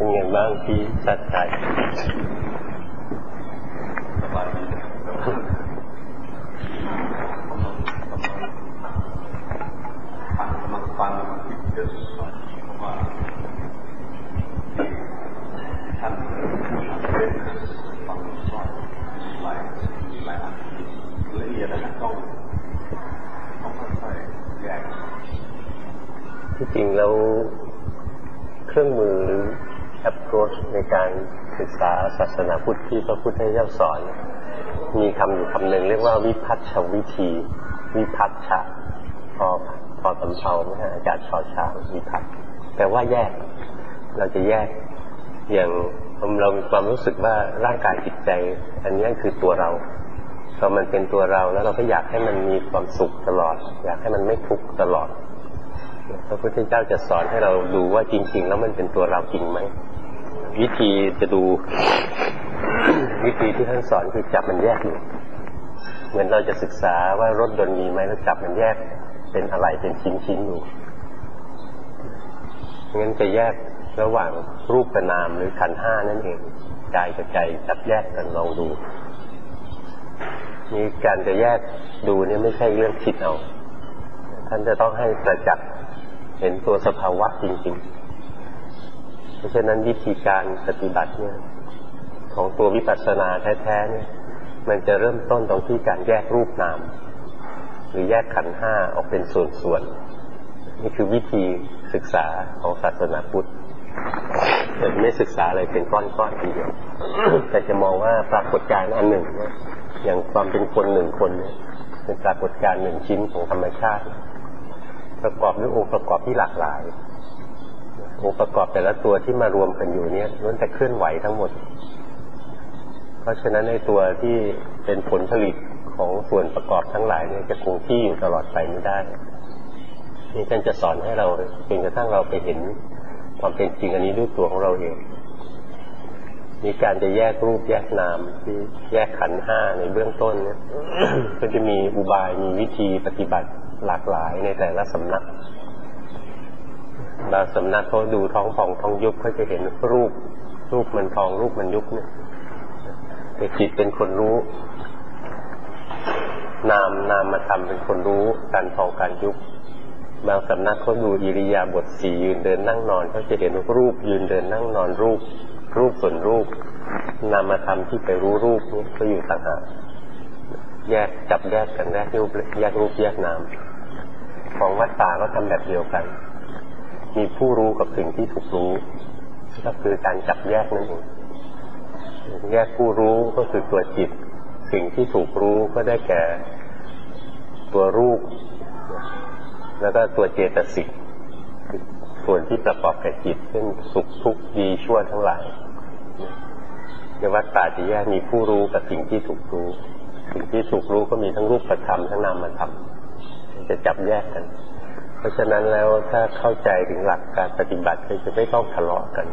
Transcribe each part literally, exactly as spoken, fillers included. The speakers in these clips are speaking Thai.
เป็นไงบ้างพี่ชัดใจสบายดีฟังกำลังฟังคิดเยอะเพราะว่าท่านเป็นฟังสอนหลายหลายอันละเอียดนะต้องต้องค่อยๆแยกที่จริงแล้วเครื่องมือ approach ในการศึกษาศาสนาพุทธที่พระพุทธเจ้าสอนมีคำอยู่คำหนึ่งเรียกว่าวิพัฒชวิธีวิพัฒชะพอพอสำเภาไหมฮะอาจารย์ชอช้างวิพัฒแต่ว่าแยกเราจะแยกอย่างเรามีความรู้สึกว่าร่างกายจิตใจอันนี้คือตัวเราพอมันเป็นตัวเราแล้วเราก็อยากให้มันมีความสุขตลอดอยากให้มันไม่ทุกข์ตลอดพระพุทธเจ้าจะสอนให้เราดูว่าจริงๆแล้วมันเป็นตัวเราจริงไหมวิธีจะดู วิธีที่ท่านสอนคือจับมันแยกอยู่เหมือนเราจะศึกษาว่ารถยนต์มีไหมแล้วจับมันแยกเป็นอะไรเป็นชิ้นๆอยู่งั้นจะแยกระหว่างรูปกับนามหรือขันธ์ห้านั่นเองกายกับใจจับแยกกันลองดูนี่การจะแยกดูเนี่ยไม่ใช่เรื่องคิดเอาท่านจะต้องให้ประจักษ์เห็นตัวสภาวะจริงๆเพราะฉะนั้นวิธีการปฏิบัติเนี่ยของตัววิปัสสนาแท้ๆเนี่ยมันจะเริ่มต้นตรงที่การแยกรูปนามหรือแยกขันธ์ห้าออกเป็นส่วนๆนี่คือวิธีศึกษาของศาสนาพุทธแต่ไม่ศึกษาอะไรเป็นก้อนๆทีเดียว แต่จะมองว่าปรากฏการณ์อันหนึ่งเนี่ยอย่างความเป็นคนหนึ่งคนเนี่ยเป็นปรากฏการณ์หนึ่งชิ้นของธรรมชาติประกอบด้วยองค์ประกอบที่หลากหลายองค์ประกอบแต่ละตัวที่มารวมกันอยู่เนี่ยล้วนแต่เคลื่อนไหวทั้งหมดเพราะฉะนั้นในตัวที่เป็นผลผลิตของส่วนประกอบทั้งหลายเนี่ยจะคงที่อยู่ตลอดไปไม่ได้นี่ท่านจะสอนให้เราจนกระทั่งเราไปเห็นความเป็นจริงอันนี้ด้วยตัวของเราเองมีการจะแยกรูปแยกนามที่แยกขันธ์ห้าในเบื้องต้นเนี่ย ก็จะมีอุบายมีวิธีปฏิบัติหลากหลายในแต่ละสำนักบางสำนักเขาดูท้องพองท้องยุบเขาจะเห็นรูปรูปมันพองรูปมันยุบเนี่ยแต่จิตเป็นคนรู้นามนามมาทำเป็นคนรู้การพองการยุบบางสำนักเขาดูอิริยาบถสี่ยืนเดินนั่งนอนเขาจะเห็นรูปยืนเดินนั่งนอนรูปรูปส่วนรูปนามธรรมที่ไปรู้รูปนี้ก็อยู่ต่างหากแยกจับแยกกันแยกรูปแยกรูปแยกนามของวัฏฏะก็ทำแบบเดียวกันมีผู้รู้กับสิ่งที่ถูกรู้ก็คือการจับแยกนั่นเองแยกผู้รู้ก็คือตัวจิตสิ่งที่ถูกรู้ก็ได้แก่ตัวรูปแล้วก็ตัวเจตสิกส่วนที่ประกอบกับจิตเช่นสุขทุกข์ดีชั่วทั้งหลายในวัฏฏะจะแยกมีผู้รู้กับสิ่งที่ถูกรู้สิ่งที่ถูกรู้ก็มีทั้งรูปธรรมทั้งนามธรรมจะจับแยกกันเพราะฉะนั้นแล้วถ้าเข้าใจถึงหลักการปฏิบัติก็จะไม่ต้องทะเลาะกัน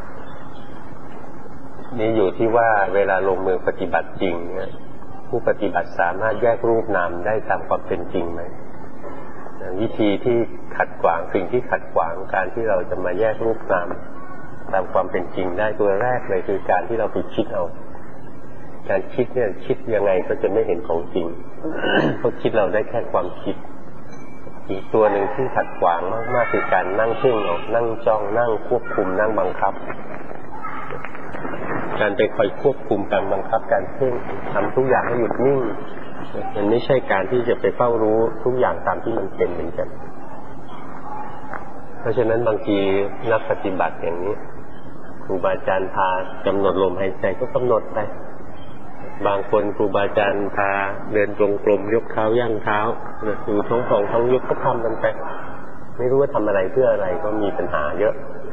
นี่อยู่ที่ว่าเวลาลงมือปฏิบัติจริงเนี่ยผู้ปฏิบัติสามารถแยกรูปนามได้ตามความเป็นจริงไหมวิธีที่ขัดขวางสิ่งที่ขัดขวางการที่เราจะมาแยกรูปนามตามความเป็นจริงได้ตัวแรกเลยคือการที่เราไปคิดเอาการคิดเนี่ยคิดยังไงก็จะไม่เห็นของจริง เพราะคิดเราได้แค่ความคิดอีกตัวหนึ่งที่ขัดขวางมากๆคือการนั่งเพ่งเอานั่งจ้องนั่งควบคุมนั่งบังคับการไปคอยควบคุมการบังคับการเพ่งทำทุกอย่างให้หยุดนิ่งมันไม่ใช่การที่จะไปเฝ้ารู้ทุกอย่างตามที่มันเป็นเหมือนกันเพราะฉะนั้นบางทีนักปฏิบัติอย่างนี้ครูบาอาจารย์พากำหนดลมหายใจก็กำหนดไปบางคนครูบาอาจารย์พาเดินจงกรมยกเท้าย่างเท้าดูท้องของท้องยุบก็ทำกันไปไม่รู้ว่าทำอะไรเพื่ออะไรก็มีปัญหาเยอะ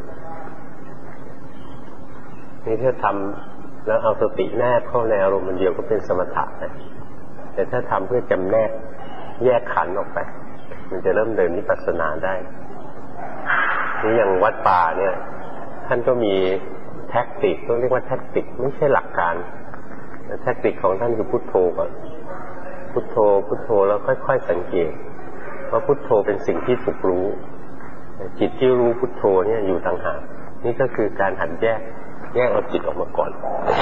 นี่ถ้าทำแล้วเอาสติแนบเข้าในอารมณ์มันเดียวก็เป็นสมถะนะแต่ถ้าทำเพื่อจำแนกแยกขันธ์ออกไปมันจะเริ่มเดินวิปัสสนาได้นี่อย่างวัดป่าเนี่ยท่านก็มีแท็กติกต้องเรียกว่าแท็กติกไม่ใช่หลักการแท็กติกของท่านคือพุทโธก่อนพุทโธพุทโธแล้วค่อยๆสังเกตเพราะพุทโธเป็นสิ่งที่ถูกรู้จิตที่รู้พุทโธเนี่ยอยู่ต่างหากนี่ก็คือการหัดแยกแยกเอาจิตออกมาก่อน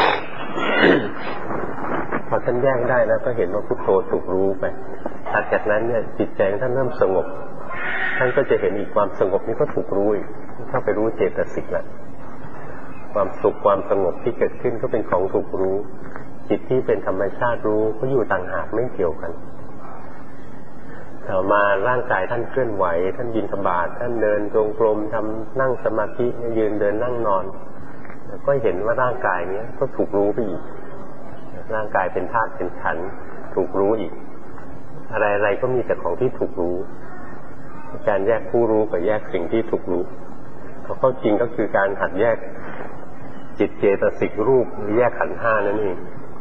พอท่านแยกได้แล้วก็เห็นว่าพุทโธถูกรู้ไปหลังจากนั้นเนี่ยจิตใจท่านเริ่มสงบท่านก็จะเห็นอีกความสงบนี้ก็ถูกรู้อีกเข้าไปรู้เจตสิกแล้วความสุขความสงบที่เกิดขึ้นก็เป็นของถูกรู้จิตที่เป็นธรรมชาติรู้ก็อยู่ต่างหากไม่เกี่ยวกันต่อมาร่างกายท่านเคลื่อนไหวท่านบิณฑบาตท่านเดินจงกรมทำนั่งสมาธิยืนเดินนั่งนอนก็เห็นว่าร่างกายนี้ก็ถูกรู้ไปอีกร่างกายเป็นธาตุเป็นขันธ์ถูกรู้อีกอะไรๆก็มีแต่ของที่ถูกรู้การแยกผู้รู้กับแยกสิ่งที่ถูกรู้เขาเข้าจริงก็คือการหัดแยกจิตเจตสิกรูปหรือแยกขันธ์ห้านั่นเอง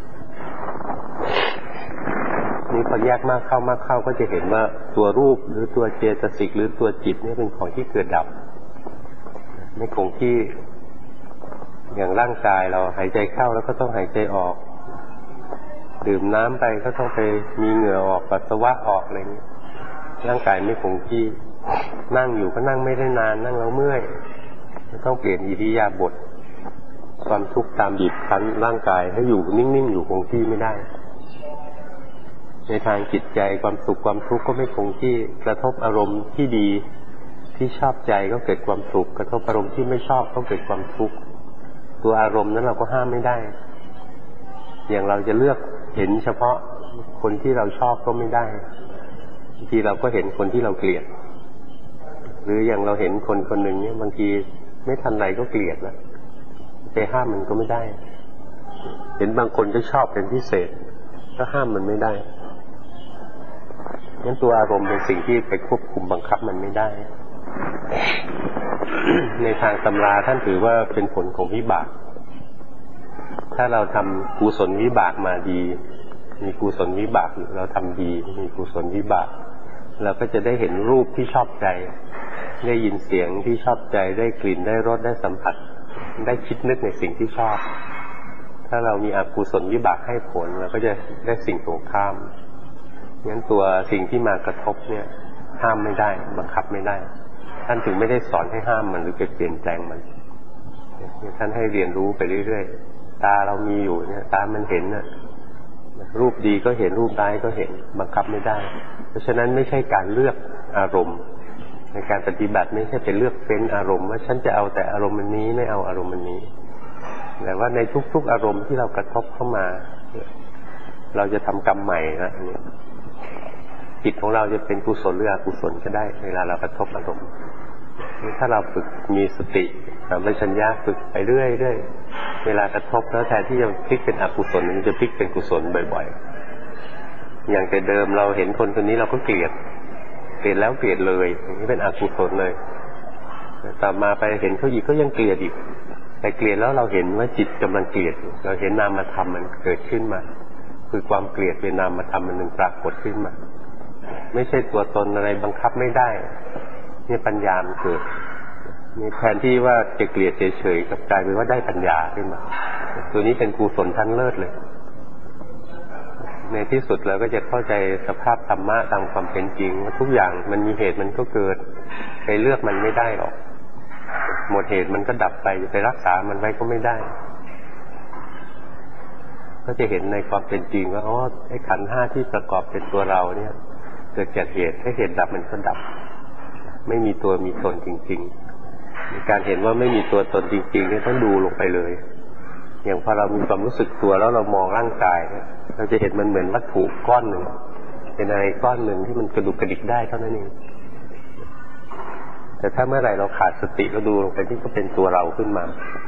นี่พอแยกมากเข้ามากเข้าก็จะเห็นว่าตัวรูปหรือตัวเจตสิกหรือตัวจิตนี่เป็นของที่เกิดดับไม่คงที่อย่างร่างกายเราหายใจเข้าแล้วก็ต้องหายใจออกดื่มน้ำไปก็ต้องไปมีเหงื่อออกปัสสาวะออกอะไรนี้ร่างกายไม่คงที่นั่งอยู่ก็นั่งไม่ได้นานนั่งแล้วเมื่อยต้องเปลี่ยนอิริยาบถความทุกข์ตามบีบคั้นร่างกายให้อยู่นิ่งๆอยู่คงที่ไม่ได้ในทางจิตใจความสุขความทุกข์ก็ไม่คงที่กระทบอารมณ์ที่ดีที่ชอบใจก็เกิดความสุขกระทบอารมณ์ที่ไม่ชอบก็เกิดความทุกข์ตัวอารมณ์นั้นเราก็ห้ามไม่ได้อย่างเราจะเลือกเห็นเฉพาะคนที่เราชอบก็ไม่ได้บางทีเราก็เห็นคนที่เราเกลียดหรืออย่างเราเห็นคนคนหนึ่งเนี่ยบางทีไม่ทันไรก็เกลียดแล้วไปห้ามมันก็ไม่ได้เห็นบางคนก็ชอบเป็นพิเศษก็ห้ามมันไม่ได้งั้นตัวอารมณ์เป็นสิ่งที่ไปควบคุมบังคับมันไม่ได้ ในทางตำราท่านถือว่าเป็นผลของวิบากถ้าเราทำกุศลวิบากมาดีมีกุศลวิบากเราทำดีมีกุศลวิบากเราก็จะได้เห็นรูปที่ชอบใจได้ยินเสียงที่ชอบใจได้กลิ่นได้รสได้สัมผัสได้คิดนึกในสิ่งที่ชอบถ้าเรามีอกุศลวิบากให้ผลเราก็จะได้สิ่งตรงข้ามงั้นตัวสิ่งที่มากระทบเนี่ยห้ามไม่ได้บังคับไม่ได้ท่านถึงไม่ได้สอนให้ห้ามมันหรือไปเปลี่ยนแปลงมันท่านให้เรียนรู้ไปเรื่อยๆตาเรามีอยู่เนี่ยตามันเห็นน่ะรูปดีก็เห็นรูปร้ายก็เห็นบังคับไม่ได้เพราะฉะนั้นไม่ใช่การเลือกอารมณ์ในการปฏิบัติไม่ใช่ไปเลือกเฟ้นอารมณ์ว่าฉันจะเอาแต่อารมณ์อันนี้ไม่เอาอารมณ์อันนี้แต่ว่าในทุกๆอารมณ์ที่เรากระทบเข้ามาเราจะทำกรรมใหม่นะอันนี้จิตของเราจะเป็นกุศลหรืออกุศลก็ได้เวลาเรากระทบอารมณ์ถ้าเราฝึกมีสติสัมปชัญญะฝึกไปเรื่อยๆเวลากระทบแล้วแทนที่จะพลิกเป็นอกุศลมันจะพลิกเป็นกุศลบ่อยๆอย่างแต่เดิมเราเห็นคนคนนี้เราก็เกลียดเกลียดแล้วเกลียดเลยอย่างนี้เป็นอกุศลเลยต่อมาไปเห็นเขาอีกก็ยังเกลียดอีกแต่เกลียดแล้วเราเห็นว่าจิตกำลังเกลียดเราเห็นนามธรรมมันเกิดขึ้นมาคือความเกลียดเป็นนามธรรมมันหนึ่งปรากฏขึ้นมาไม่ใช่ตัวตนอะไรบังคับไม่ได้นี่ปัญญามันเกิดนี่แทนที่ว่าจะเกลียดเฉยๆกับกลายเป็นว่าได้ปัญญาขึ้นมาตัวนี้เป็นกุศลชั้นเลิศเลยในที่สุดเราก็จะเข้าใจสภาพธรรมะตามความเป็นจริงว่าทุกอย่างมันมีเหตุมันก็เกิดไปเลือกมันไม่ได้หรอกหมดเหตุมันก็ดับไปไปรักษามันไว้ก็ไม่ได้ก็จะเห็นในความเป็นจริงว่าอ๋อไอ้ขันธ์ห้าที่ประกอบเป็นตัวเราเนี่ยเกิดจากเหตุให้เหตุดับมันก็ดับไม่มีตัวมีตนจริงๆการเห็นว่าไม่มีตัวตนจริงๆเนี่ยต้องดูลงไปเลยอย่างพอเรามีความรู้สึกตัวแล้วเรามองร่างกายเนี่ยเราจะเห็นมันเหมือนวัตถุก้อนหนึ่งเป็นอะไรก้อนหนึ่งที่มันกระดุกกระดิกได้เท่านั้นเองแต่ถ้าเมื่อไหร่เราขาดสติเราดูลงไปที่ก็เป็นตัวเราขึ้นมา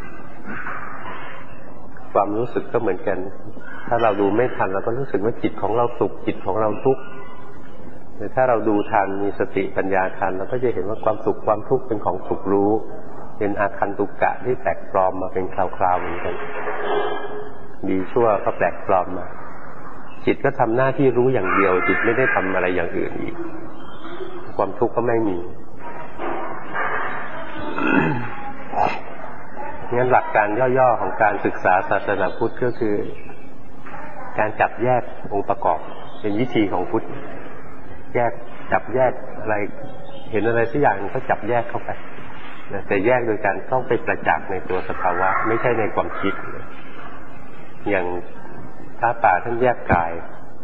ความรู้สึกก็เหมือนกันถ้าเราดูไม่ทันเราก็รู้สึกว่าจิตของเราสุขจิตของเราทุกข์แต่ถ้าเราดูทันมีสติปัญญาทันเราก็จะเห็นว่าความสุขความทุกข์เป็นของสุขรู้เป็นอาคันตุกะที่แปลกปลอมมาเป็นคราวๆเหมือนกันดีชั่วก็แปลกปลอมมาจิตก็ทำหน้าที่รู้อย่างเดียวจิตไม่ได้ทำอะไรอย่างอื่นอีกความทุกข์ก็ไม่มีงั้นหลักการย่อๆของการศึกษาศาสนาพุทธก็คือการจับแยกองค์ประกอบเป็นวิธีของพุทธแยกจับแยกอะไรเห็นอะไรสักอย่างก็จับแยกเข้าไปแต่แยกโดยการต้องไปประจักษ์ในตัวสภาวะไม่ใช่ในความคิดอย่างพระป่าท่านแยกกาย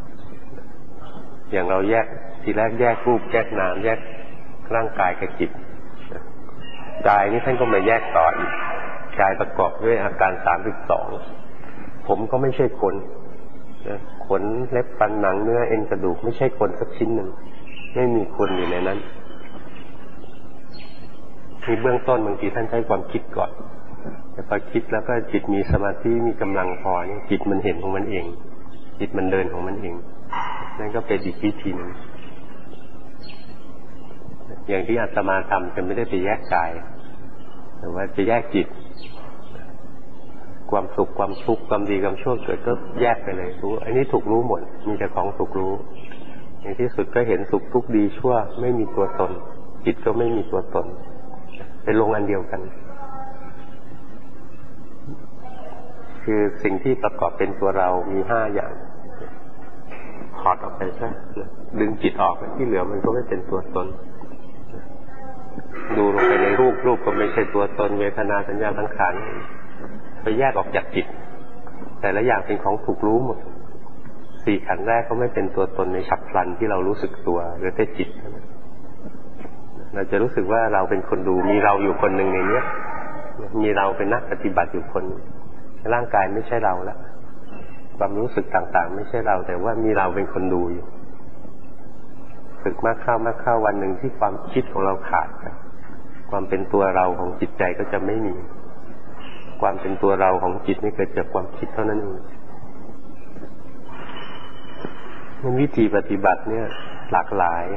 อย่างเราแยกทีแรกแยกรูปแยกนามแยกร่างกายกับจิตกายนี่ท่านก็มาแยกต่ออีกกายประกอบด้วยอาการสามสิบสองผมก็ไม่ใช่คนขนเล็บฟันหนังเนื้อเอ็นกระดูกไม่ใช่คนสักชิ้นหนึ่งไม่มีคนอยู่ในนั้นมีเบื้องต้นบางทีท่านใช้ความคิดก่อนแต่พอคิดแล้วก็จิตมีสมาธิมีกำลังพอนี่จิตมันเห็นของมันเองจิตมันเดินของมันเองนั่นก็เป็นอีกวิธีหนึ่งอย่างที่อาตมาทำจะไม่ได้ไปแยกกายแต่ว่าจะแยกจิตความสุขความทุกข์ความดีความชั่วเกิดก็แยกไปเลยรู้อันนี้ถูกรู้หมดมีแต่ของถูกรู้อย่างที่สุดก็เห็นสุขทุกข์ดีชั่วไม่มีตัวตนจิตก็ไม่มีตัวตนเป็นลงอันเดียวกันคือสิ่งที่ประกอบเป็นตัวเรามีห้าอย่างถอดออกไปซะดึงจิตออกที่เหลือมันก็ไม่เป็นตัวตนดูลงไปในรูปรูปก็ไม่ใช่ตัวตนเวทนาสัญญาสังขารไปแยกออกจากจิตแต่ละอย่างเป็นของถูกรู้หมดสี่ขันธ์แรกก็ไม่เป็นตัวตนในฉับพลันที่เรารู้สึกตัวหรือแต่จิตเราจะรู้สึกว่าเราเป็นคนดูมีเราอยู่คนหนึ่งในนี้มีเราเป็นนักปฏิบัติอยู่คนร่างกายไม่ใช่เราละความรู้สึกต่างๆไม่ใช่เราแต่ว่ามีเราเป็นคนดูอยู่ฝึกมากเข้ามากเข้าวันหนึ่งที่ความคิดของเราขาดความเป็นตัวเราของจิตใจก็จะไม่มีความเป็นตัวเราของจิตนี่เกิดจากความคิดเท่านั้นเองมันวิธีปฏิบัติเนี่ยหลากหลาย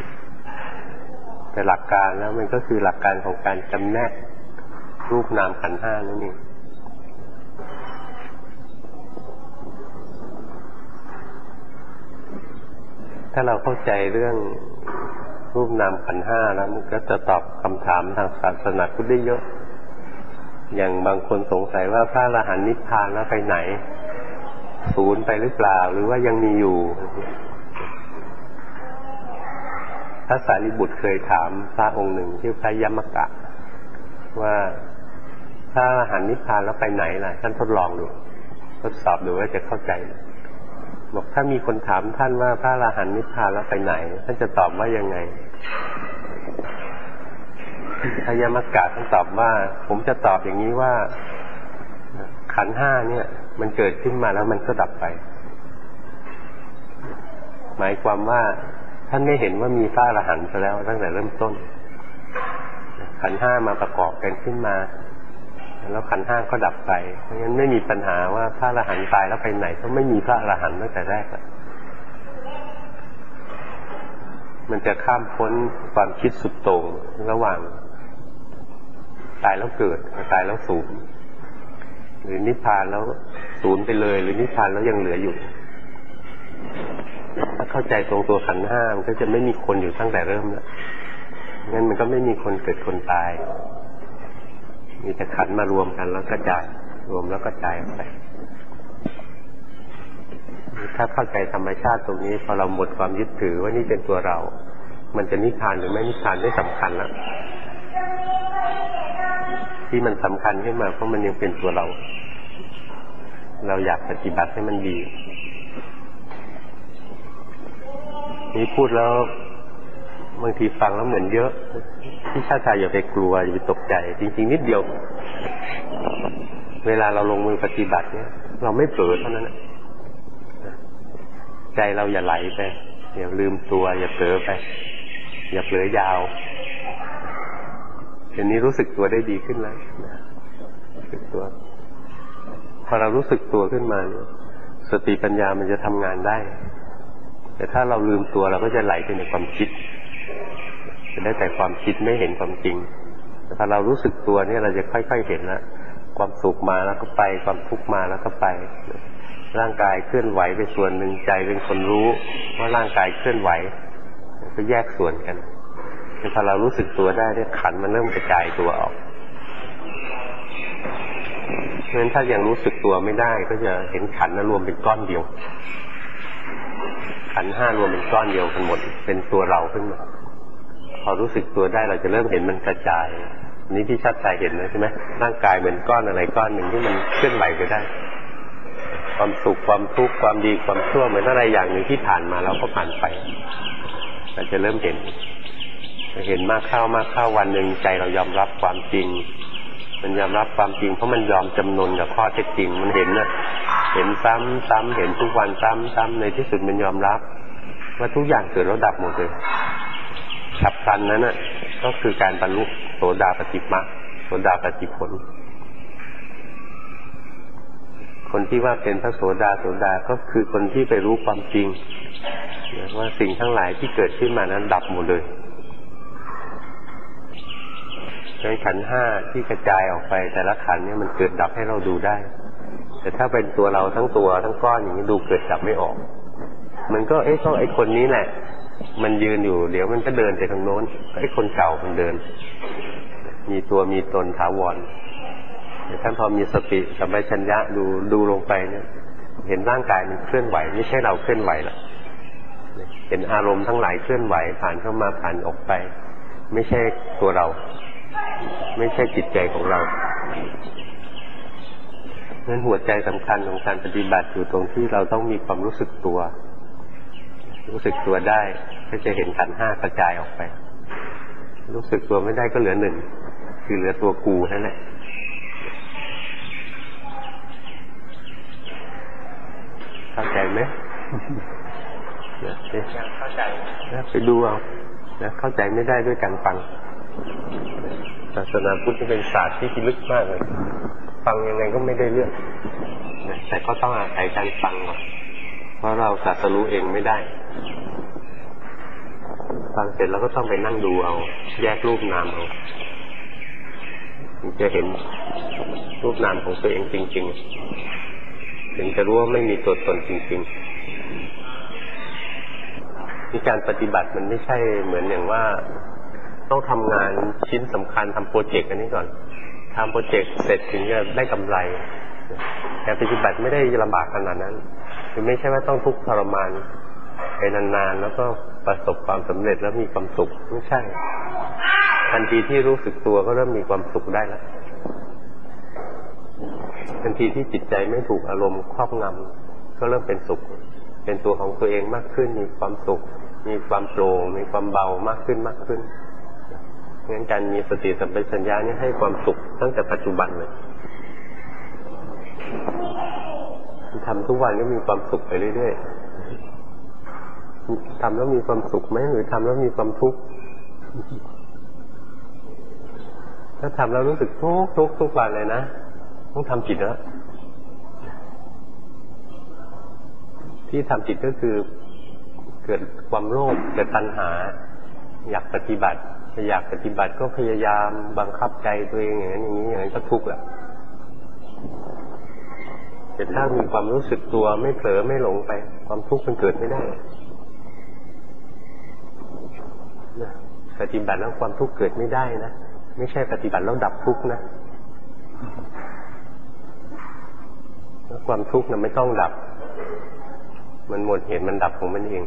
แต่หลักการแล้วมันก็คือหลักการของการจำแนกรูปนามขันธ์ห้านั่นเองถ้าเราเข้าใจเรื่องรูปนามขันธ์ห้าแล้วมันก็จะตอบคำถามทางศาสนาพุทธได้เยอะอย่างบางคนสงสัยว่าพระอรหันต์นิพพานแล้วไปไหนสูญไปหรือเปล่าหรือว่ายังมีอยู่พระสารีบุตรเคยถามพระองค์หนึ่งชื่อพระยมกะว่าพระอรหันต์นิพพานแล้วไปไหนล่ะท่านทดลองดูทดสอบดูว่าจะเข้าใจบอกถ้ามีคนถามท่านว่าพระอรหันต์นิพพานแล้วไปไหนท่านจะตอบว่ายังไงพระยมกะท่านตอบว่าผมจะตอบอย่างนี้ว่าขันธ์ห้าเนี่ยมันเกิดขึ้นมาแล้วมันก็ดับไปหมายความว่าท่านไม่เห็นว่ามีพระอรหันต์ซะแล้วตั้งแต่เริ่มต้นขันธ์ห้ามาประกอบกันขึ้นมาแล้วขันธ์ห้าก็ดับไปเพราะฉะนั้นไม่มีปัญหาว่าพระอรหันต์ตายแล้วไปไหนเพราะไม่มีพระอรหันต์ตั้งแต่แรกแล้วมันจะข้ามพ้นความคิดสุดโต่งระหว่างตายแล้วเกิดตายแล้วสูญหรือนิพพานแล้วสูญไปเลยหรือนิพพานแล้วยังเหลืออยู่ถ้าเข้าใจตรงตัวขันธ์ห้ามันก็จะไม่มีคนอยู่ตั้งแต่เริ่มแล้วงั้นมันก็ไม่มีคนเกิดคนตายมีแต่ขันธ์มารวมกันแล้วกระจายรวมแล้วก็กระจายออกไปถ้าเข้าใจธรรมชาติตรงนี้พอเราหมดความยึดถือว่านี่เป็นตัวเรามันจะนิพพานหรือไม่นิพพานไม่สำคัญแล้วที่มันสำคัญขึ้นมาเพราะมันยังเป็นตัวเราเราอยากปฏิบัติให้มันดีนี่พูดแล้วบางทีฟังแล้วเหมือนเยอะที่ชาติชายอย่าไปกลัวอย่าไปตกใจจริงๆนิดเดียวเวลาเราลงมือปฏิบัติเนี่ยเราไม่เผลอเท่านั้นใจเราอย่าไหลไปอย่าลืมตัวอย่าเผลอไปอย่าเผลอยาวเดี๋ยวนี้รู้สึกตัวได้ดีขึ้นแล้วรู้สึกตัวพอเรารู้สึกตัวขึ้นมาสติปัญญามันจะทำงานได้แต่ถ้าเราลืมตัวเราก็จะไหลไปในความคิดจะได้แต่ความคิดไม่เห็นความจริงแต่พอเรารู้สึกตัวเนี่ยเราจะค่อยๆเห็นแล้วความสุขมาแล้วก็ไปความทุกข์มาแล้วก็ไปร่างกายเคลื่อนไหวไปส่วนหนึ่งใจเป็นคนรู้ว่าร่างกายเคลื่อนไหวก็แยกส่วนกันแต่พอเรารู้สึกตัวได้เนี่ยขันธ์มันเริ่มกระจายตัวออกเพราะฉะนั้นถ้ายังรู้สึกตัวไม่ได้ก็จะเห็นขันธ์รวมเป็นก้อนเดียวขันธ์ห้ารวมเป็นก้อนเดียวกันหมดเป็นตัวเราขึ้นมาพอรู้สึกตัวได้เราจะเริ่มเห็นมันกระจายนี่ที่ชัดใจเห็นนะใช่ไหมร่างกายเหมือนก้อนอะไรก้อนหนึ่งที่มันเคลื่อนไหวไปได้ความสุขความทุกข์ความดีความชั่วเหมือนอะไรอย่างหนึ่งที่ผ่านมาแล้วก็ผ่านไปเราจะเริ่มเห็นเห็นมากเข้ามากเข้าวันหนึ่งใจเรายอมรับความจริงมันยอมรับความจริงเพราะมันยอมจำนนกับข้อเท็จจริงมันเห็นน่ะเห็นซ้ำซ้ำเห็นทุกวันซ้ำซ้ำในที่สุดมันยอมรับว่าทุกอย่างเกิดแล้วดับหมดเลยฉับพลันนั้นน่ะก็คือการบรรลุโสดาปัตติมรรคโสดาปัตติผลคนที่ว่าเป็นพระโสดาโสดาก็คือคนที่ไปรู้ความจริงว่าสิ่งทั้งหลายที่เกิดขึ้นมานั้นดับหมดเลยในขันธ์ห้าที่กระจายออกไปแต่ละขันธ์เนี่ยมันเกิดดับให้เราดูได้แต่ถ้าเป็นตัวเราทั้งตัวทั้งก้อนอย่างนี้ดูเกิดดับไม่ออกมันก็เอ๊ะต้องไอ้คนนี้แหละมันยืนอยู่เดี๋ยวมันก็เดินไปทางโน้นไอ้คนเก่ามันเดินมีตัวมีตนถาวรแต่ท่านพอมีสติสัมปชัญญะดูดูลงไปเนี่ยเห็นร่างกายมันเคลื่อนไหวไม่ใช่เราเคลื่อนไหวละเห็นอารมณ์ทั้งหลายเคลื่อนไหวผ่านเข้ามาผ่านออกไปไม่ใช่ตัวเราไม่ใช่จิตใจของเรานั้นหัวใจสำคัญของการปฏิบัติอยู่ตรงที่เราต้องมีความรู้สึกตัวรู้สึกตัวได้ก็จะเห็นขันธ์ห้ากระจายออกไปรู้สึกตัวไม่ได้ก็เหลือหนึ่งคือเหลือตัวกูนั่นแหละเข้าใจไหมเข้าใจไปดูเอานะเข้าใจไม่ได้ด้วยการฟังศาสนาพุทธเป็นศาสตร์ที่ลึกมากเลยฟังยังไงก็ไม่ได้เรื่องแต่ก็ต้องอาศัยการฟังเพราะเราศาสรู้เองไม่ได้ฟังเสร็จแล้วก็ต้องไปนั่งดูเอาแยกรูปนามเอาถึงจะเห็นรูปนามของตัวเองจริงๆถึงจะรู้ว่าไม่มีตัวตนจริงๆที่การปฏิบัติมันไม่ใช่เหมือนอย่างว่าต้องทำงานชิ้นสำคัญทำโปรเจกต์อันนี้ก่อนทำโปรเจกต์เสร็จถึงจะได้กำไรการปฏิบัติไม่ได้ลำบากขนาดนั้นคือไม่ใช่ว่าต้องทุกข์ทรมานไปนานๆแล้วก็ประสบความสำเร็จแล้วมีความสุขไม่ใช่ทันทีที่รู้สึกตัวก็เริ่มมีความสุขได้แล้วทันทีที่จิตใจไม่ถูกอารมณ์ครอบงำก็เริ่มเป็นสุขเป็นตัวของตัวเองมากขึ้นมีความสุขมีความโปร่งมีความเบามากขึ้นมากขึ้นงั้นการมีสติสัมปชัญญะนี่ให้ความสุขตั้งแต่ปัจจุบันเลยทำทุกวันก็มีความสุขไปเรื่อยๆทำแล้วมีความสุขไหมหรือทำแล้วมีความทุกข์ถ้าทำแล้วรู้สึกทุกข์ทุกข์ทุกวันเลยนะต้องทำผิดแล้วที่ทำผิดก็คือเกิดความโลภเกิดตัณหาอยากปฏิบัติอยากปฏิบัติก็พยายามบังคับใจตัวเองอย่างนั้นอย่างนี้อย่างนั้นก็ทุกข์แหละแต่ถ้ามีความรู้สึกตัวไม่เผลอไม่หลงไปความทุกข์มันเกิดไม่ได้ปฏิบัติแล้วความทุกข์เกิดไม่ได้นะไม่ใช่ปฏิบัติแล้วดับทุกข์นะความทุกข์น่ะไม่ต้องดับมันหมดเหตุมันดับของมันเอง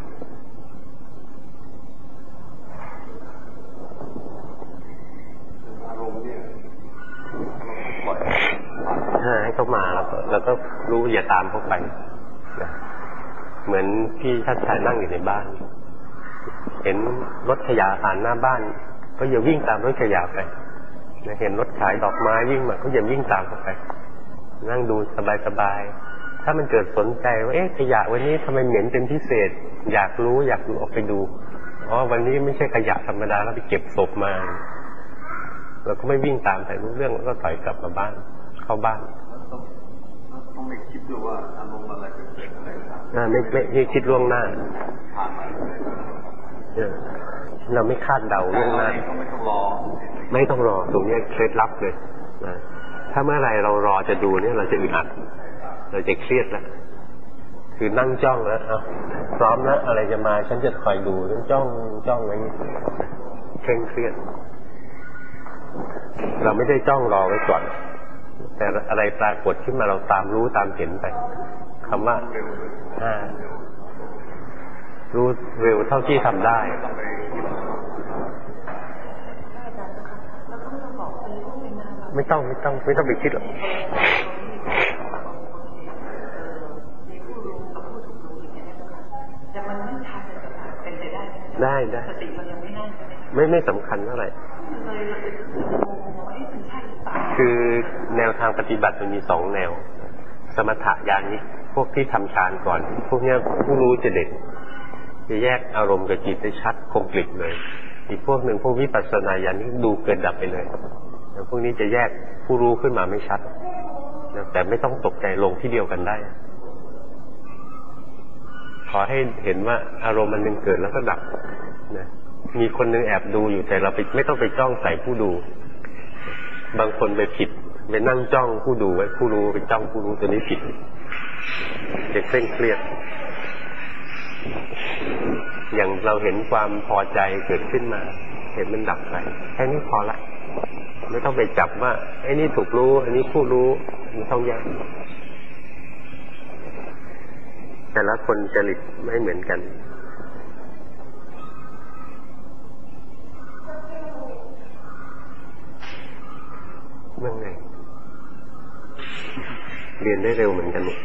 ให้เขามาแล้วแล้วก็รู้อย่าตามเขาไปนะเหมือนพี่ชัดชัยนั่งอยู่ในบ้านเห็นรถขยะผ่านหน้าบ้านก็อย่าวิ่งตามรถขยะไปนะเห็นรถขายดอกไม้วิ่งมาก็อย่าวิ่งตามเขาไปนั่งดูสบายๆถ้ามันเกิดสนใจว่าเอ๊ะขยะวันนี้ทำไมเหม็นเป็นพิเศษอยากรู้อยากดูออกไปดูอ๋อวันนี้ไม่ใช่ขยะธรรมดาแล้วไปเก็บศพมาเราก็ไม่วิ่งตามแต่รู้เรื่องแล้วก็ถอยกลับมาบ้านเข้าบ้านต้องไม่คิดด้วยว่าอารมณ์อะไรจะเกิดอะไรอ่าไม่ไม่ไม่คิดล่วงหน้าผ่านมาเออเราไม่คาดเดาล่วงหน้าไม่ต้องรอไม่ต้องรอตรงนี้เคล็ดลับเลยนะถ้าเมื่อไรเรารอจะดูเนี่ยเราจะอึดอัดเราจะเครียดแล้วคือนั่งจ้องแล้วเอาพร้อมแล้วอะไรจะมาฉันจะคอยดูฉันจ้องจ้องไว้เคร่งเครียดเราไม่ได้จ้องรอไว้ก่อนแต่อะไรปรากฏขึ้นมาเราตามรู้ตามเห็นไปคำว่ารู้เร็วเท่าที่ทำได้แล้วก็มาบอกเป็นไม่ต้องไม่ต้องไม่ต้องไปคิดหรอกได้ได้ไม่ไม่สำคัญเท่าไหร่คือแนวทางปฏิบัติมันมีสองแนวสมถะญาณิกพวกที่ทำฌานก่อนพวกนี้ผู้รู้จะเด็ดจะแยกอารมณ์กับจิตได้ชัดคมกริบเลยอีกพวกหนึ่งพวกวิปัสสนาญาณิกดูเกิดดับไปเลยแล้วพวกนี้จะแยกผู้รู้ขึ้นมาไม่ชัดแต่ไม่ต้องตกใจลงที่เดียวกันได้ขอให้เห็นว่าอารมณ์มันหนึ่งเกิดแล้วก็ดับนะมีคนนึงแอบดูอยู่แต่เราไปไม่ต้องไปจ้องใส่ผู้ดูบางคนไปผิดไปนั่งจ้องผู้ดูไว้ผู้รู้ไปจ้องผู้รู้ตัวนี้ผิดเด็กเคร่งเครียดอย่างเราเห็นความพอใจเกิดขึ้นมาเห็นมันดับไปแค่นี้พอละไม่ต้องไปจับว่าไอ้นี่ถูกรู้อันนี้ผู้รู้ไม่ต้องแยกแต่ละคนจริตไม่เหมือนกันเมื่อไงเรียนได้เร็วเหมือนกันหมด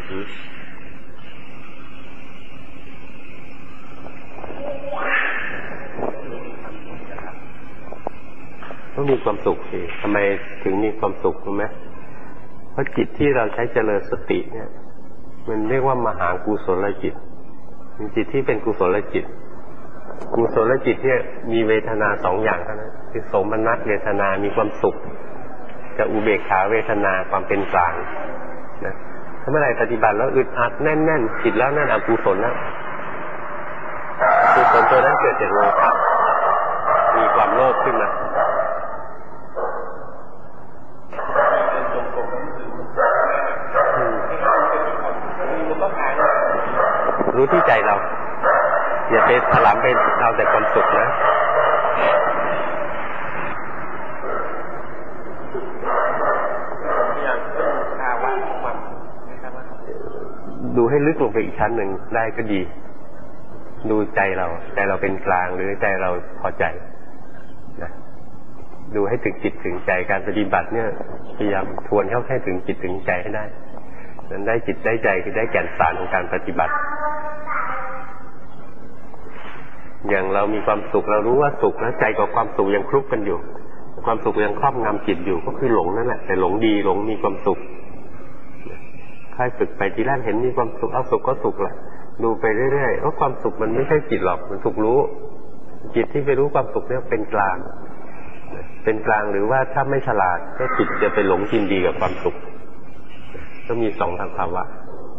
ต้องมีความสุขสิทำไมถึงมีความสุขรู้ไหมเพราะจิตที่เราใช้เจริญสติเนี่ยมันเรียกว่ามหากุศลจิตเป็นจิตที่เป็นกุศลจิตกุศลจิตเนี่ยมีเวทนาสองอย่างเท่านั้นคือโสมนัสเวทนามีความสุขกับอุเบกขาเวทนาความเป็นกลางนะถ้าเมื่อไหร่ปฏิบัติแล้วอึดอัดแน่นๆจิตแล้วนั่นอกุศลแล้วกุศลตัวนั้นเกิดจากโลภะมีความโลภขึ้นมารู้ที่ใจเราอย่าไปถลำไปเอาแต่ความสุขนะดูให้ลึกลงไปอีกชั้นหนึ่งได้ก็ดีดูใจเราใจเราเป็นกลางหรือใจเราพอใจนะดูให้ถึงจิตถึงใจการปฏิบัติเนี่ยพยายามทวนเข้าให้ถึงจิตถึงใจให้ได้นั้นได้จิตได้ใจคือได้แก่นสารของการปฏิบัติอย่างเรามีความสุขเรารู้ว่าสุขแล้วใจกับความสุขยังคลุกกันอยู่ความสุขยังครอบงำจิตอยู่ก็คือหลงนั่นแหละแต่หลงดีหลงมีความสุขค่อยฝึกไปทีแรกเห็นมีความสุขเอาสุขก็สุขแหละดูไปเรื่อยๆว่าความสุขมันไม่ใช่จิตหรอกมันถูกรู้จิตที่ไปรู้ความสุขเนี่ยเป็นกลางเป็นกลางหรือว่าถ้าไม่ฉลาดก็จิตจะไปหลงยินดีกับความสุขก็มีสองทางภาวะ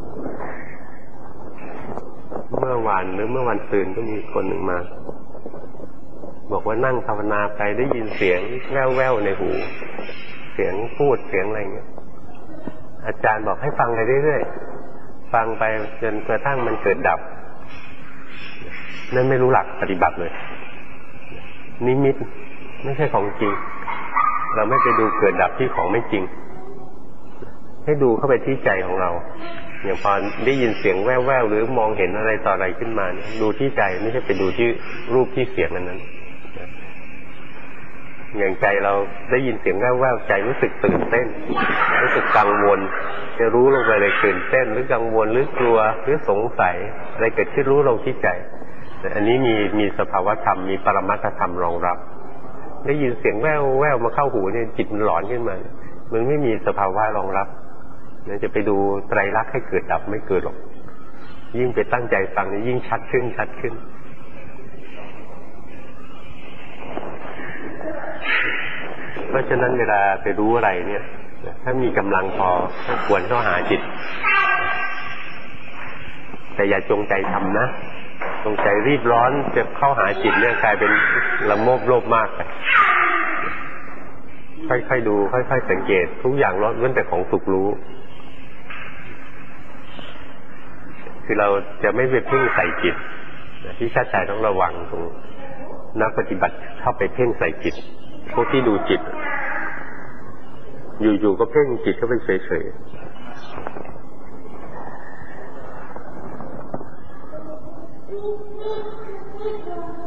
เมื่อวานหรือเมื่อวันตื่นก็มีคนหนึ่งมาบอกว่านั่งภาวนาไปได้ยินเสียงแว่วๆในหูเสียงพูดเสียงอะไรเงี้ยอาจารย์บอกให้ฟังไปเรื่อยๆฟังไปจนกระทั่งมันเกิดดับนั่นไม่รู้หลักปฏิบัติเลยนิมิตไม่ใช่ของจริงเราไม่ไปดูเกิดดับที่ของไม่จริงให้ดูเข้าไปที่ใจของเราอย่างพอได้ยินเสียงแว่วๆหรือมองเห็นอะไรต่ออะไรขึ้นมาเนี่ยดูที่ใจไม่ใช่ไปดูที่รูปที่เสียงนั้นอย่างใจเราได้ยินเสียงแว่วๆใจรู้สึกตื่นเต้นรู้สึกกังวลจะรู้ลงไปเลยตื่นเต้นหรือกังวลหรือกลัวหรือสงสัยอะไรเกิดขึ้นรู้ลงที่ใจอันนี้มีมีสภาวธรรมมีปรมัตถธรรมรองรับได้ยินเสียงแว่วๆมาเข้าหูเนี่ยจิตมันหลอนขึ้นมามันไม่มีสภาวะรองรับเนี่ยจะไปดูไตรลักษณ์ให้เกิดดับไม่เกิดหรอกยิ่งไปตั้งใจฟังนี่ยิ่งชัดขึ้นชัดขึ้นเพราะฉะนั้นเวลาไปรู้อะไรเนี่ยถ้ามีกำลังพอก็ควรเข้าหาจิตแต่อย่าจงใจทำนะจงใจรีบร้อนจะเข้าหาจิตเนี่ยกลายเป็นละโมบโลภมากไปค่อยๆดูค่อยๆสังเกตทุกอย่างล้วนแต่ของสุขรู้คือเราจะไม่ไปเพ่งใส่จิตที่ชาติใจต้องระวังตรงนักปฏิบัติเข้าไปเพ่งใส่จิตพวกที่ดูจิตอยู่ๆก็เพ่งจิตเข้าไปเฉย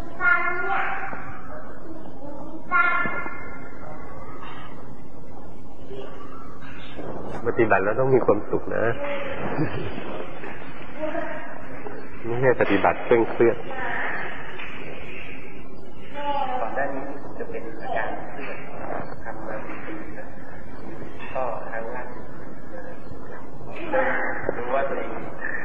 ๆปฏิบัติแล้วต้องมีความสุขนะไม่ใช่ปฏิบัติเคร่งเครียดก่อนหน้านี้จะเป็นอาจารย์เครียดทำมาเป็นปีนะก็ครั้งล่าสุดรู้ว่าตัวเอง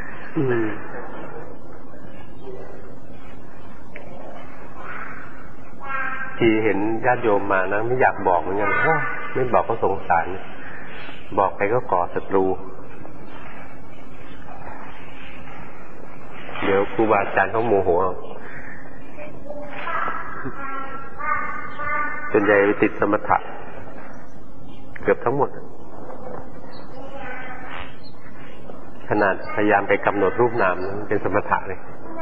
ที่เห็นญาติโยมมานะไม่อยากบอกเหมือนกันไม่บอกก็สงสารบอกไปก็ก่อศัตรูเดี๋ยวครูบาอาจารย์เขาโมโหส่วนใหญ่ติดสมถะเกือบทั้งหมดขนาดพยายามไปกำหนดรูปนามเป็นสมถะเลย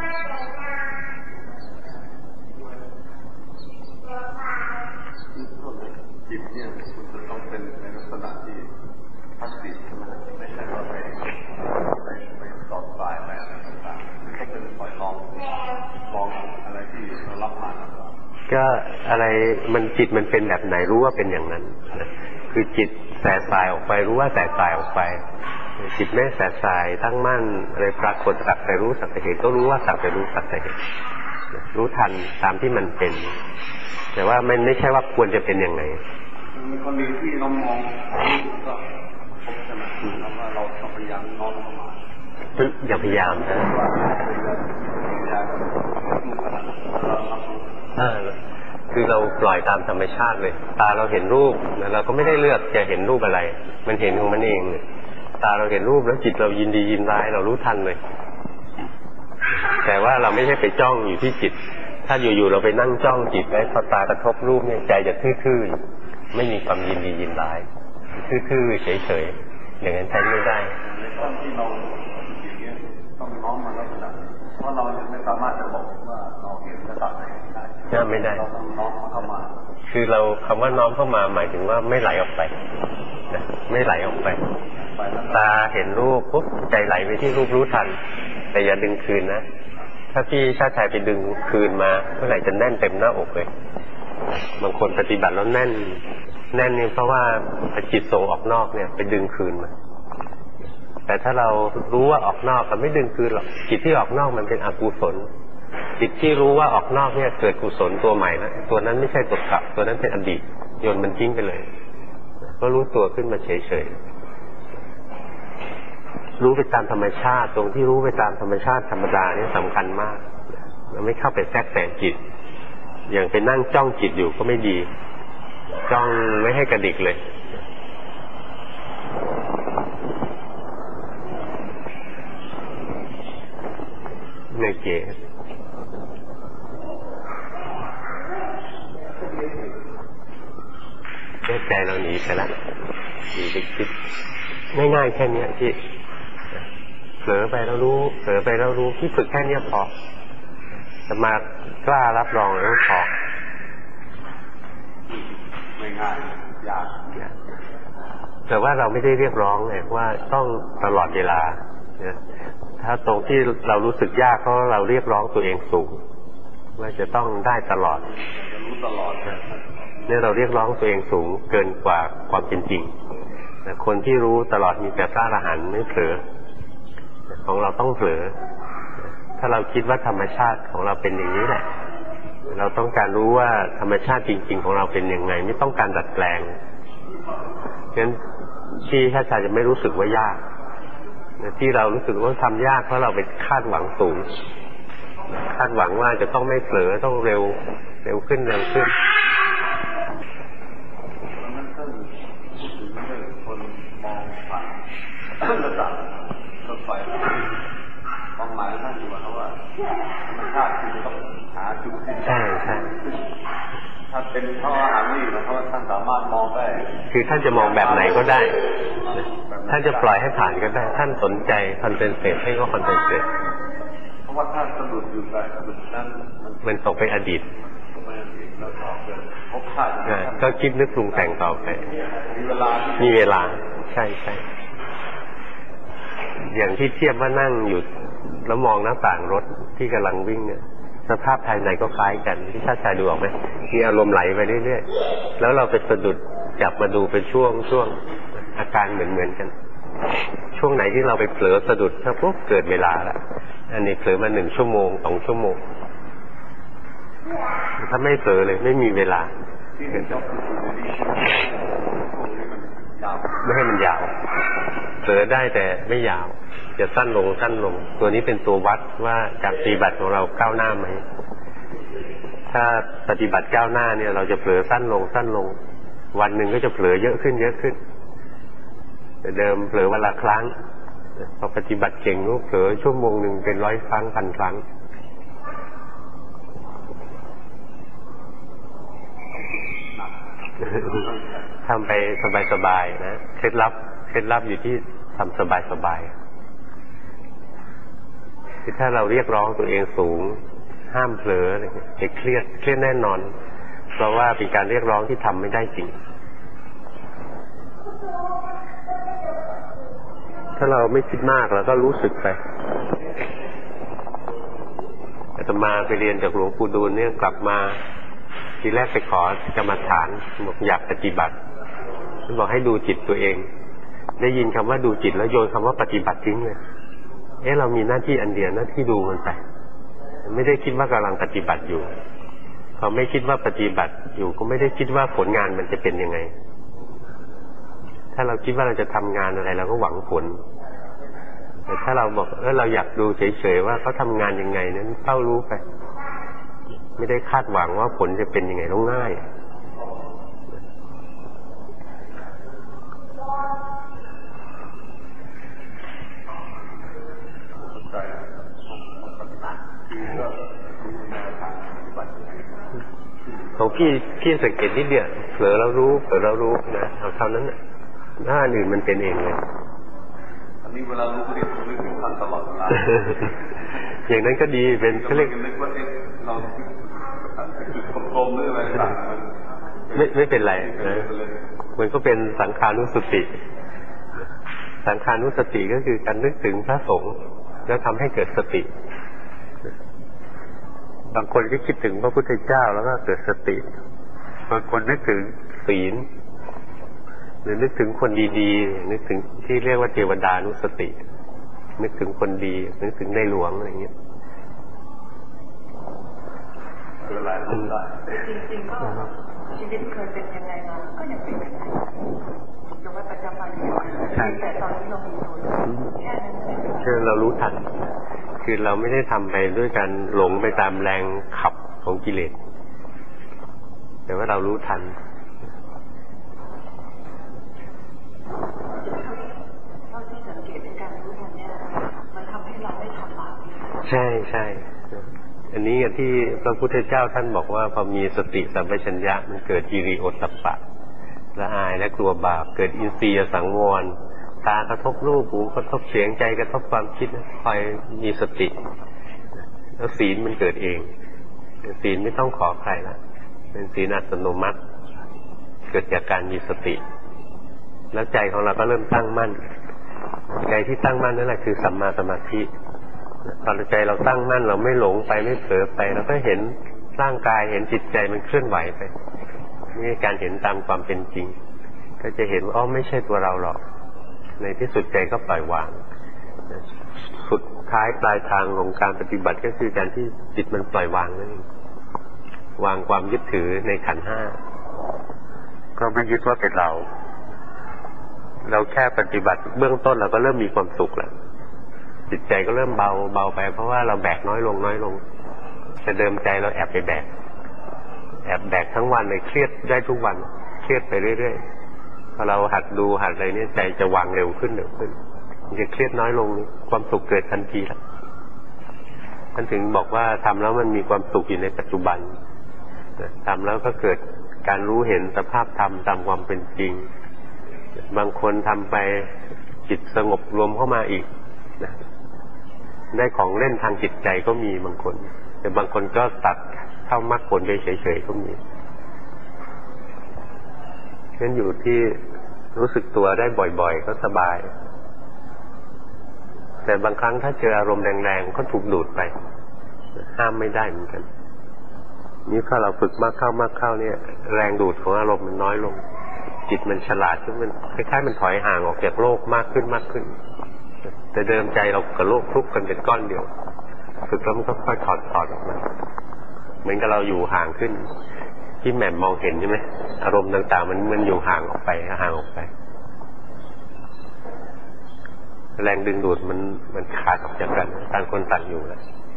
จิตเนี่ยมันจะต้องเป็นในลักษณะที่พัสดีใช่ไหมไม่ใช่ว่าไปไปไปสอดสายไปอะไรต่างๆมันก็เป็นปล่อยลองลองอะไรที่เรารับผ่านก็อะไรมันจิตมันเป็นแบบไหนรู้ว่าเป็นอย่างนั้นคือจิตแสบสายออกไปรู้ว่าแสบสายออกไปจิตไม่แสบสายตั้งมั่นอะไรปรากฏสักแต่รู้สักแต่เห็นก็รู้ว่าสักแต่รู้สักแต่เห็นรู้ทันตามที่มันเป็นแต่ว่ามันไม่ใช่ว่าควรจะเป็นอย่างไรมันก็มีที่เรามองก็พบใช่ไหมว่าเราต้องพยายามน้อมเข้ามาอย่าพยายามนะคือเราปล่อยตามธรรมชาติเลยตาเราเห็นรูปแล้วเราก็ไม่ได้เลือกจะเห็นรูปอะไรมันเห็นของมันเองตาเราเห็นรูปแล้วจิตเรายินดียินร้ายเรารู้ทันเลยแต่ว่าเราไม่ใช่ไปจ้องอยู่ที่จิตถ้าอยู่ๆเราไปนั่งจ้องจิตไว้พอตากระทบรูปเนี่ยใจจะทื่อๆไม่มีความยินดียินร้ายทื่อๆเฉยๆอย่างนั้นใช้ไม่ได้ในตอนที่เราอย่างเงี้ยต้องน้อมมาแล้วนะเพราะเราไม่สามารถจะบอกว่าเราเห็นระดับไหนได้ไม่ได้เราต้องน้อมเข้ามาคือเราคำว่าน้อมเข้ามาหมายถึงว่าไม่ไหลออกไปนะไม่ไหลออกไปตาเห็นรูปปุ๊บใจไหลไปที่รูปรู้ทันแต่อย่าดึงคืนนะถ้าพี่ชาติชายไปดึงคืนมาเมื่อไหร่จะแน่นเต็มหน้าอกเลยบางคนปฏิบัติแล้วแน่นแน่นนี่เพราะว่าจิตส่งออกนอกเนี่ยไปดึงคืนมาแต่ถ้าเรารู้ว่าออกนอกก็ไม่ดึงคืนหรอกจิตที่ออกนอกมันเป็นอกุศลจิตที่รู้ว่าออกนอกเนี่ยเกิดกุศลตัวใหม่นะตัวนั้นไม่ใช่ตัวเก่าตัวนั้นเป็นอดีตโยนมันทิ้งไปเลยก็รู้ตัวขึ้นมาเฉยๆรู้ไปตามธรรมชาติตรงที่รู้ไปตามธรรมชาติธรรมดานี่สำคัญมากเราไม่เข้าไปแทรกแซงจิตอย่างไปนั่งจ้องจิตอยู่ก็ไม่ดีจ้องไม่ให้กระดิกเลยในเก๋ใจเราหนีไปแล้วหนีไปคิดง่ายๆแค่นี้ที่เผลอไปแล้วรู้เผลอไปแล้วรู้ที่ฝึกแค่นี้พอจะมากล้ารับรองแล้วพอไม่ง่ายยากแต่ว่าเราไม่ได้เรียกร้องไงว่าต้องตลอดเวลาถ้าตรงที่เรารู้สึกยากเพราะเราเรียกร้องตัวเองสูงว่าจะต้องได้ตลอดจะรู้ตลอดเนี่ยเราเรียกร้องตัวเองสูงเกินกว่าความเป็นจริงแต่คนที่รู้ตลอดมีแต่พระอรหันต์ไม่เผลอของเราต้องเผลอถ้าเราคิดว่าธรรมชาติของเราเป็นอย่างนี้แหละเราต้องการรู้ว่าธรรมชาติจริงๆของเราเป็นยังไงไม่ต้องการดัดแปลงงั้นที่ถ้าชาจะไม่รู้สึกว่ายากที่เรารู้สึกว่าทำยากเพราะเราไปคาดหวังสูงคาดหวังว่าจะต้องไม่เผลอต้องเร็วเร็วขึ้นเร็วขึ้นนั้นท่านพูดถึงเรื่องคนมองผ่านระดับรถไฟความหมายท่านอยู่ว่าธรรมชาติคือต้องหาจุดที่ใช่ใช่ถ้าเป็นพระอรหันต์นี่นะเพราะท่านสามารถมองได้คือท่านจะมองแบบไหนก็ได้ท่านจะปล่อยให้ผ่านก็ได้ท่านสนใจคอนเซนเทรตให้ก็คอนเซนเทรตเพราะว่าท่านสะดุดอยู่กับจุดนั้นมันตกไปอดีตก็คิดนึกปรุงแต่งต่อไปมีเวลาใช่ใช่อย่างที่เทียบว่านั่งอยู่แล้วมองหน้าต่างรถที่กำลังวิ่งเนี่ยสภาพภายในก็คล้ายกันที่ชาติชายดูออกไหมมีอารมณ์ไหลไปเรื่อยๆแล้วเราไปสะดุดจับมาดูเป็นช่วงช่วงอาการเหมือนเหมือนกันช่วงไหนที่เราไปเผลอสะดุดถ้าปุ๊บเกิดเวลาแล้วอันนี้เผลอมาหนึ่งชั่วโมงสองชั่วโมงถ้าไม่เผลอเลยไม่มีเวลาไม่ให้มันยาวเผลอได้แต่ไม่ยาวจะสั้นลงสั้นลงตัวนี้เป็นตัววัดว่าการปฏิบัติของเราก้าวหน้าไหมถ้าปฏิบัติก้าวหน้าเนี่ยเราจะเผลอสั้นลงสั้นลงวันหนึ่งก็จะเผลอเยอะขึ้นเยอะขึ้นแต่เดิมเผลอวันละครั้งพอปฏิบัติเก่งก็เผลอชั่วโมงหนึ่งเป็นร้อยครั้งพันครั้งทำไปสบายๆนะเคล็ดลับเคล็ดลับอยู่ที่ทำสบายๆคือถ้าเราเรียกร้องตัวเองสูงห้ามเผลออะไรเงี้ยจะเครียดเครียดแน่นอนเพราะว่าเป็นการเรียกร้องที่ทำไม่ได้จริงถ้าเราไม่คิดมากเราก็รู้สึกไปอาตมาไปเรียนจากหลวงปู่ดูลเนี่ยกลับมาทีแรกไปขอกรรมฐานบอกอยากปฏิบัติบอกให้ดูจิตตัวเองได้ยินคำว่าดูจิตแล้วโยนคำว่าปฏิบัติทิ้งเลยเอ๊ะเรามีหน้าที่อันเดียวหน้าที่ดูมันไปไม่ได้คิดว่ากำลังปฏิบัติอยู่พอไม่คิดว่าปฏิบัติอยู่ก็ไม่ได้คิดว่าผลงานมันจะเป็นยังไงถ้าเราคิดว่าเราจะทำงานอะไรเราก็หวังผลแต่ถ้าเราบอกเออเราอยากดูเฉยๆว่าเขาทำงานยังไงนั้นเฝ้ารู้ไปไม่ได้คาดหวังว่าผลจะเป็นยังไงต้องง่ายของพี่พี่สังเกตนิดเดียวเผลอเรารู้เผลอเรารู้นะเอาเท่านั้นน่ะหน้าอื่นมันเป็นเองเลยอันนี้เวลารู้เรียกรู้ถึงท่านตลอดเวลาอย่างนั้นก็ดีเป็นเขาเรียกเราจุดกลมๆหรืออะไรต่างไม่ไม่เป็นไรนะมันก็เป็นสังขานุสติสังขานุสติก็คือการนึกถึงพระสงฆ์แล้วทำให้เกิดสติบางคนก็คิดถึงพระพุทธเจ้าแล้วก็เกิดสติบางคนนึกถึงศีลหรือนึกถึงคนดีๆนึกถึงที่เรียกว่าเทวดานุสตินึกถึงคนดีนึกถึงในหลวงอะไรอย่างเงี้ยคืออะไรจริงๆก็ชีวิตเคยเป็นยังไงมาก็ยังเป็นอย่างนั้นจะว่าประจำวันแต่ตอนนี้เรามีตัวแค่นั้นเองคือเรารู้ทันคือเราไม่ได้ทำไปด้วยการหลงไปตามแรงขับของกิเลสแต่ว่าเรารู้ทันเท่าที่สังเกตในการรู้ทันเนี่ยมันทำให้เราไม่ทำบาปใช่ใช่อันนี้ที่พระพุทธเจ้าท่านบอกว่าพอมีสติสัมปชัญญะมันเกิดฮิริโอตตัปปะละอายและกลัวบาปเกิดอินทรียสังวรตากระทบรูปหูกระทบเสียงใจกระทบความคิดคอยมีสติแล้วศีลมันเกิดเองศีลไม่ต้องขอใครละเป็นศีลอัตโนมัติเกิดจากการมีสติแล้วใจของเราก็เริ่มตั้งมั่นใจที่ตั้งมั่นนั่นแหละคือสัมมาสมาธิตอนใจเราตั้งมั่นเราไม่หลงไปไม่เผลอไปเราก็เห็นร่างกายเห็นจิตใจมันเคลื่อนไหวไปนี่การเห็นตามความเป็นจริงก็จะเห็นว่าอ๋อไม่ใช่ตัวเราหรอกในที่สุดใจก็ปล่อยวางสุดท้ายปลายทางของการปฏิบัติก็คือการที่จิตมันปล่อยวางนั่นเองวางความยึดถือในขันธ์ห้าก็ไม่ยึดว่าเป็นเราเราแค่ปฏิบัติเบื้องต้นเราก็เริ่มมีความสุขแล้วจิตใจก็เริ่มเบาเบาไปเพราะว่าเราแบกน้อยลงน้อยลงแต่เดิมใจเราแอบไปแบกแอบแบกทั้งวันเลยเครียดได้ทุกวันเครียดไปเรื่อยๆพอเราหัดดูหัดอะไรเนี่ยใจจะวางเร็วขึ้นเร็วขึ้นมันจะเครียดน้อยลงความสุขเกิดทันทีแล้วท่านถึงบอกว่าทำแล้วมันมีความสุขอยู่ในปัจจุบันทำแล้วก็เกิดการรู้เห็นสภาพธรรมตามความเป็นจริงบางคนทำไปจิตสงบรวมเข้ามาอีกได้ของเล่นทางจิตใจก็มีบางคนแต่บางคนก็ตัดเข้ามรรคผลไปเฉยๆก็มีฉะนั้นอยู่ที่รู้สึกตัวได้บ่อยๆก็สบายแต่บางครั้งถ้าเจออารมณ์แรงๆก็ถูกดูดไปห้ามไม่ได้เหมือนกันนี่ถ้าเราฝึกมากเข้ามากเข้าเนี่ยแรงดูดของอารมณ์มันน้อยลงจิตมันฉลาดขึ้นมันคล้ายๆมันถอยห่างออกจากโลกมากขึ้นมากขึ้นแต่เดิมใจเรากับโลกคลุกกันเป็นก้อนเดียวฝึกแล้วมันก็ค่อยถอดถอดออกมาเหมือนกับเราอยู่ห่างขึ้นที่แหม่มมองเห็นใช่ไหมอารมณ์ต่างๆมันมันอยู่ห่างออกไปห่างออกไปแรงดึงดูดมันมันขาดออกจากกันต่างคนต่างอยู่แล้ว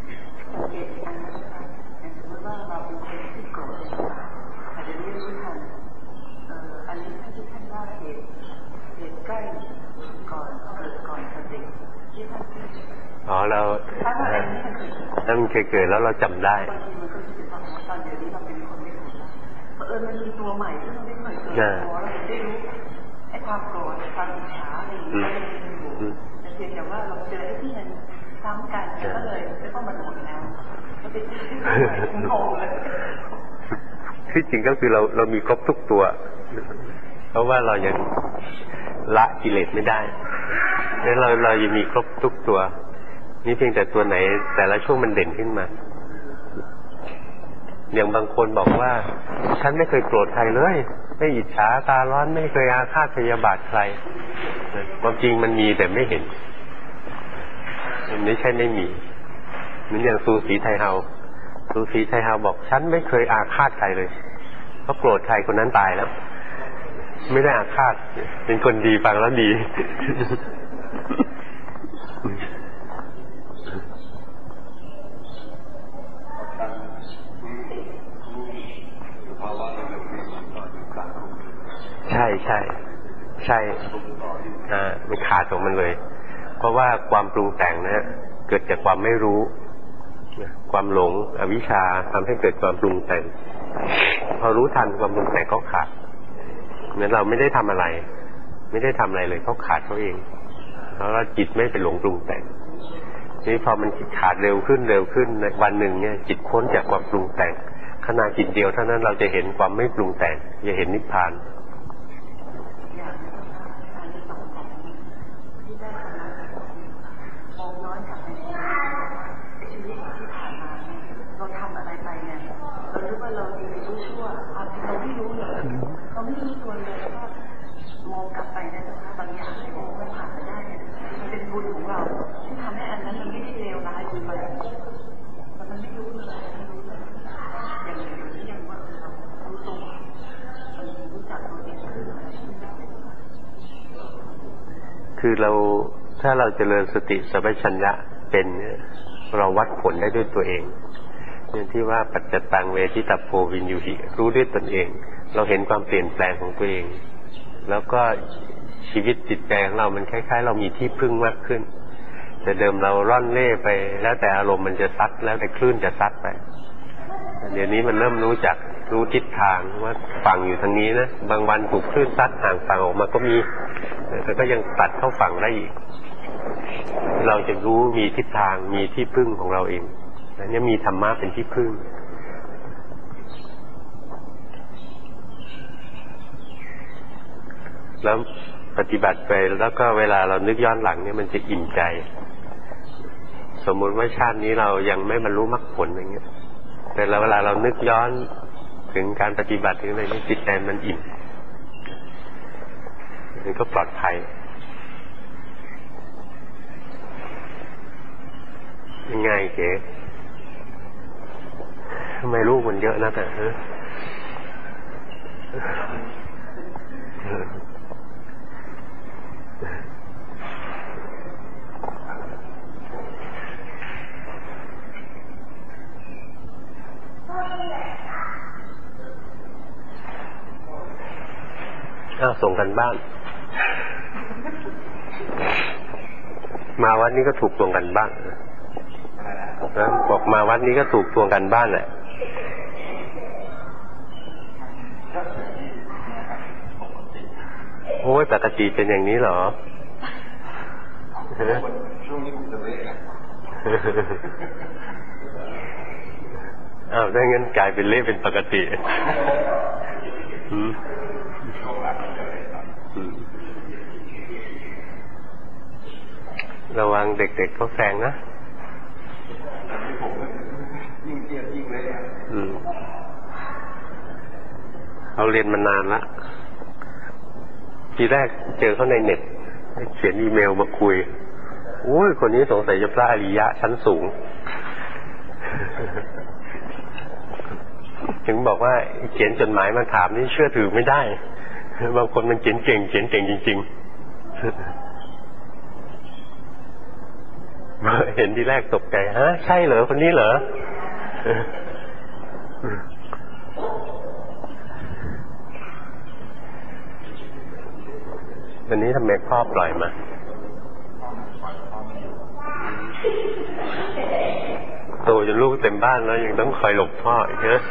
อ๋อเราถ้ามันเคยเกิดแล้วเราจำได้เออมันมีตัวใหม่ที่เราไม่เคยเจอเราได้รู้ไอ้ความโกรธความอิจฉาอะไรอย่างนี้อยู่แต่เพียงแต่ว่าเราเจอไอ้ที่มันซ้ำกันก็เลยไม่ต้องมาหมดแล้วก็เป็นที่งงเลยที่จริงก็คือเราเรามีครบทุกตัวเพราะว่าเรายังละกิเลสไม่ได้แล้วเราเรายังมีครบทุกตัวนี่เพียงแต่ตัวไหนแต่ละช่วงมันเด่นขึ้นมาอย่างบางคนบอกว่าฉันไม่เคยโกรธใครเลยไม่อิจฉาตาร้อนไม่เคยอาฆาตพยาบาทใครความจริงมันมีแต่ไม่เห็นมันไม่ใช่ไม่มีเหมือนอย่างซูสีไทเฮาซูสีไทเฮาบอกฉันไม่เคยอาฆาตใครเลยเพราะโกรธใครคนนั้นตายแล้วไม่ได้อาฆาตเป็นคนดีฟังแล้วดีใช่ใช่ใช่อ่ามันขาดของมันเลยเพราะว่าความปรุงแต่งนะเกิดจากความไม่รู้ความหลงอวิชชาทำให้เกิดความปรุงแต่งพอรู้ทันความปรุงแต่งก็ขาดเหมือนเราไม่ได้ทำอะไรไม่ได้ทำอะไรเลยเขาขาดเขาเองแล้วจิตไม่ไปหลงปรุงแต่งนี่พอมันขาดเร็วขึ้นเร็วขึ้นในวันหนึ่งเนี่ยจิตพ้นจากความปรุงแต่งขณะจิตเดียวเท่านั้นเราจะเห็นความไม่ปรุงแต่งจะเห็นนิพพานคือเราถ้าเราเจริญสติสัมปชัญญะเป็นเราวัดผลได้ด้วยตัวเองอย่างที่ว่าปัจจตังเวทิตาโพวินยูหิรู้ด้วยตนเองเราเห็นความเปลี่ยนแปลงของตัวเองแล้วก็ชีวิตจิตใจของเรามันคล้ายๆเรามีที่พึ่งมากขึ้นแต่เดิมเราร่อนเล่ไปแล้วแต่อารมณ์มันจะซัดแล้วแต่คลื่นจะซัดไปเดี๋ยวนี้มันเริ่มรู้จักรู้ทิศทางว่าฝั่งอยู่ทางนี้นะบางวันถูกคลื่นซัดห่างฝั่งออกมาก็มีแต่ก็ยังตัดเข้าฝั่งได้อีกเราจะรู้มีทิศทางมีที่พึ่งของเราเองนั่นเนี่ยมีธรรมะเป็นที่พึ่งแล้วปฏิบัติไปแล้วก็เวลาเรานึกย้อนหลังเนี่ยมันจะอิ่มใจสมมุติว่าชาตินี้เรายังไม่บรรลุมรรคผลอย่างเงี้ยแต่เวลาเรานึกย้อนถึงการปฏิบัติถึงอะไรนี่จิตใจมันอิ่มมันก็ปลอดภัยง่ายเก๋ทำไมลูกมันเยอะนะแต่เอออ้าวส่งกันบ้านมาวัดนี้ก็ถูกทวงกันบ้านนะบอกมาวัดนี้ก็ถูกทวงกันบ้านแหละโอ้ยปกติเป็นอย่างนี้เหรอช่วงนี้คุณจะเละอ้าวได้งั้นกลายเป็นเละเป็นปกติระวังเด็กๆเขาแซงนะยิ่งเตี้ยยิ่งเละเขาเรียนมานานละทีแรกเจอเขาในเน็ตเขียนอีเมลมาคุยโอ้ยคนนี้สงสัยจะพระอริยะชั้นสูงถึงบอกว่าเขียนจดหมายมาถามนี่เชื่อถือไม่ได้บางคนมันเขียนเก่งเขียนเก่งจริงๆเห็นทีแรกตกใจฮะใช่เหรอคนนี้เหรอวันนี้ทำไมพ่อปล่อยมาโตจนลูกเต็มบ้านแล้วยังต้องคอยหลบพ่ออีกนะ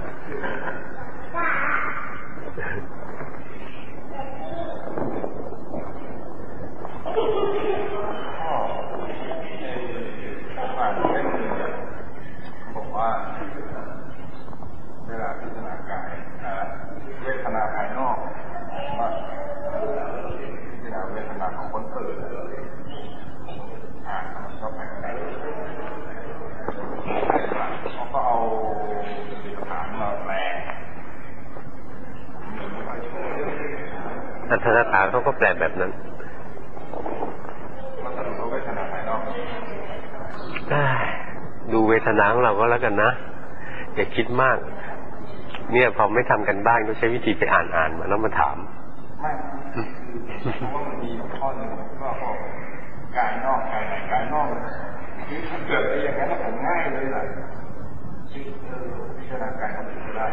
บอกว่าเวลาพิจารณากายเวทนาภายนอกว่าพิจารณาเวทนาของคนอื่นอ่านมันก็ไปไหนเขาก็เอาฐานมาแปลอัตถกถาเขาก็แปลแบบนั้นมันสรุปว่าเวทนาภายนอกดูเวทนาของเราก็แล้วกันนะอย่าคิดมากเนี่ยพอไม่ทำกันบ้านก็ใช้วิธีไปอ่านอ่านมาแล้วมาถามไม่เพราะว่ามันมีข้อหนึ่งก็บอกกายนอกกายในกายนอกคือถ้าเกิดอะไรอย่างนั้นผมง่ายเลยล่ะที่พิจารณากายเขาถึงจะได้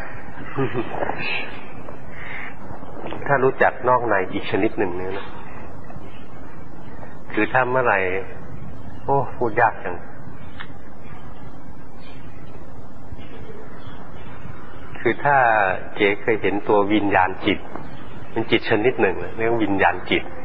ถ้ารู้จักนอกในอีกชนิดหนึ่งเนี่ยนะคือถ้าเมื่อไหร่โอ้พูดยากจังคือถ้าเจ๊เคยเห็นตัววิญญาณจิตเป็นจิตชนิดหนึ่งเรียกวิญญาณจิต